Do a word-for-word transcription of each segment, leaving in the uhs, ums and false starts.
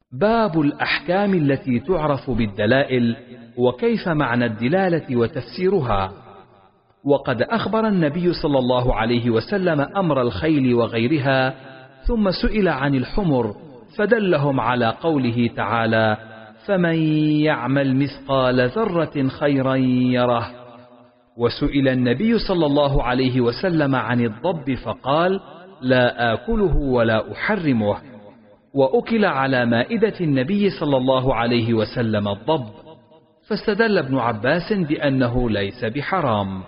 باب الأحكام التي تعرف بالدلائل وكيف معنى الدلالة وتفسيرها. وقد أخبر النبي صلى الله عليه وسلم أمر الخيل وغيرها، ثم سئل عن الحمر فدلهم على قوله تعالى: فمن يعمل مثقال ذرة خيرا يره. وسئل النبي صلى الله عليه وسلم عن الضب فقال: لا آكله ولا أحرمه. وأكل على مائدة النبي صلى الله عليه وسلم الضب، فاستدل ابن عباس بأنه ليس بحرام.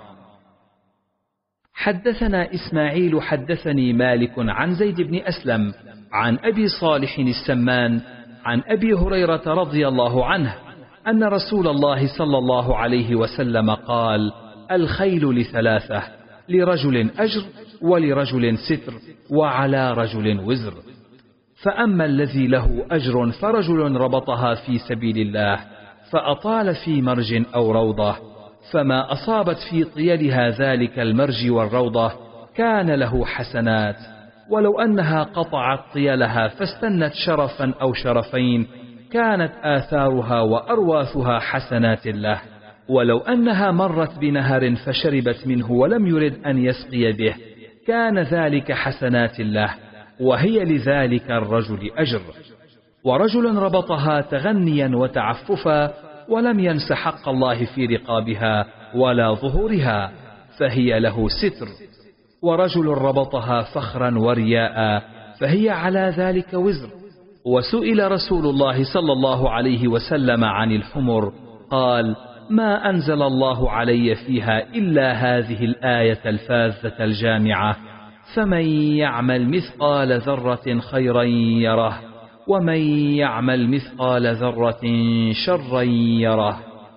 حدثنا إسماعيل حدثني مالك عن زيد بن أسلم عن أبي صالح السمان عن أبي هريرة رضي الله عنه أن رسول الله صلى الله عليه وسلم قال: الخيل لثلاثة، لرجل أجر ولرجل ستر وعلى رجل وزر. فأما الذي له أجر فرجل ربطها في سبيل الله فأطال في مرج أو روضة، فما أصابت في طيلها ذلك المرج والروضة كان له حسنات، ولو أنها قطعت طيلها فاستنت شرفا أو شرفين كانت آثارها وأرواثها حسنات له، ولو أنها مرت بنهر فشربت منه ولم يرد أن يسقي به كان ذلك حسنات له، وهي لذلك الرجل أجر. ورجل ربطها تغنيا وتعففا ولم ينس حق الله في رقابها ولا ظهورها فهي له ستر. ورجل ربطها فخرا ورياء فهي على ذلك وزر. وسئل رسول الله صلى الله عليه وسلم عن الحمر قال: ما أنزل الله علي فيها إلا هذه الآية الفاذة الجامعة: فمن يعمل مثقال ذرة خيرا يره ومن يعمل مثقال ذرة شرا يره.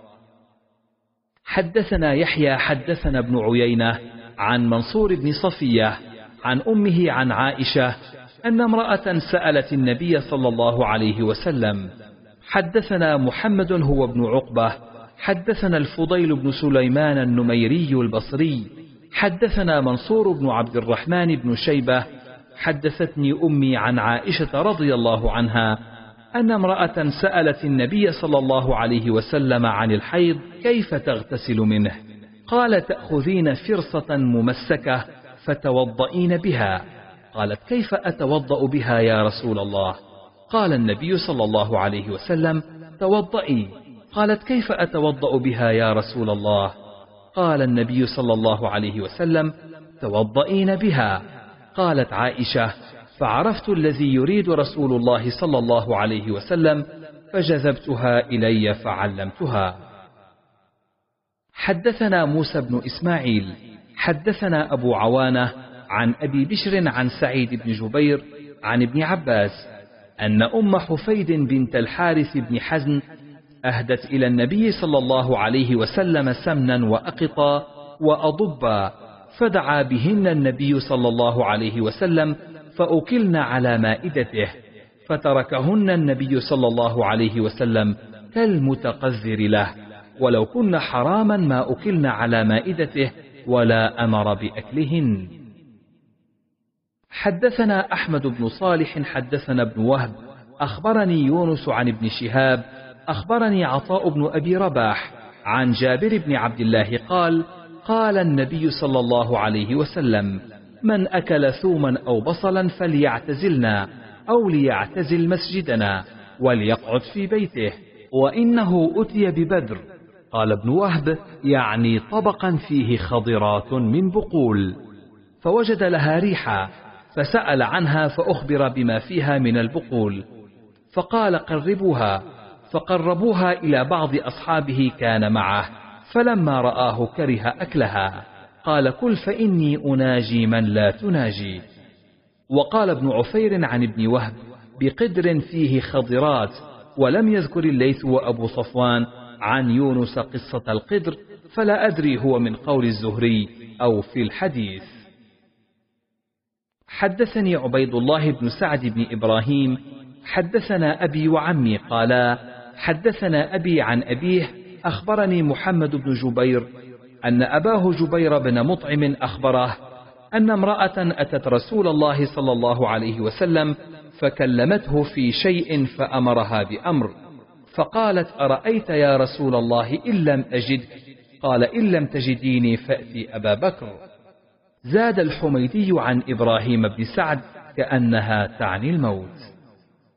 حدثنا يحيى حدثنا ابن عيينة عن منصور بن صفية عن أمه عن عائشة أن امرأة سألت النبي صلى الله عليه وسلم. حدثنا محمد هو ابن عقبة حدثنا الفضيل بن سليمان النميري البصري حدثنا منصور بن عبد الرحمن بن شيبة حدثتني أمي عن عائشة رضي الله عنها أن امرأة سألت النبي صلى الله عليه وسلم عن الحيض كيف تغتسل منه، قال: تأخذين فرصة ممسكة فتوضئين بها. قالت: كيف أتوضأ بها يا رسول الله؟ قال النبي صلى الله عليه وسلم: توضئي. قالت: كيف أتوضأ بها يا رسول الله؟ قال النبي صلى الله عليه وسلم: توضئين بها. قالت عائشة: فعرفت الذي يريد رسول الله صلى الله عليه وسلم فجذبتها إلي فعلمتها. حدثنا موسى بن إسماعيل حدثنا أبو عوانة عن أبي بشر عن سعيد بن جبير عن ابن عباس أن أم حفيد بنت الحارث بن حزن أهدت إلى النبي صلى الله عليه وسلم سمنا وأقطا وأضبا، فدعا بهن النبي صلى الله عليه وسلم فأكلن على مائدته، فتركهن النبي صلى الله عليه وسلم كالمتقذر له، ولو كن حراما ما أكلن على مائدته ولا أمر بأكلهن. حدثنا أحمد بن صالح حدثنا ابن وهب أخبرني يونس عن ابن شهاب أخبرني عطاء بن أبي رباح عن جابر بن عبد الله قال: قال النبي صلى الله عليه وسلم: من أكل ثوما أو بصلا فليعتزلنا أو ليعتزل مسجدنا وليقعد في بيته، وإنه أتي ببدر. قال ابن وهب: يعني طبقا فيه خضرات من بقول، فوجد لها ريحا فسأل عنها فأخبر بما فيها من البقول، فقال: قربوها. فقربوها إلى بعض أصحابه كان معه، فلما رآه كره أكلها، قال: كل فإني أناجي من لا تناجي. وقال ابن عفير عن ابن وهب: بقدر فيه خضرات، ولم يذكر الليث وأبو صفوان عن يونس قصة القدر، فلا أدري هو من قول الزهري أو في الحديث. حدثني عبيد الله بن سعد بن إبراهيم حدثنا أبي وعمي قالا: حدثنا أبي عن أبيه أخبرني محمد بن جبير أن أباه جبير بن مطعم أخبره أن امرأة أتت رسول الله صلى الله عليه وسلم فكلمته في شيء فأمرها بأمر، فقالت: أرأيت يا رسول الله إن لم أجدك؟ قال: إن لم تجديني فأتي أبا بكر. زاد الحميدي عن إبراهيم بن سعد: كأنها تعني الموت.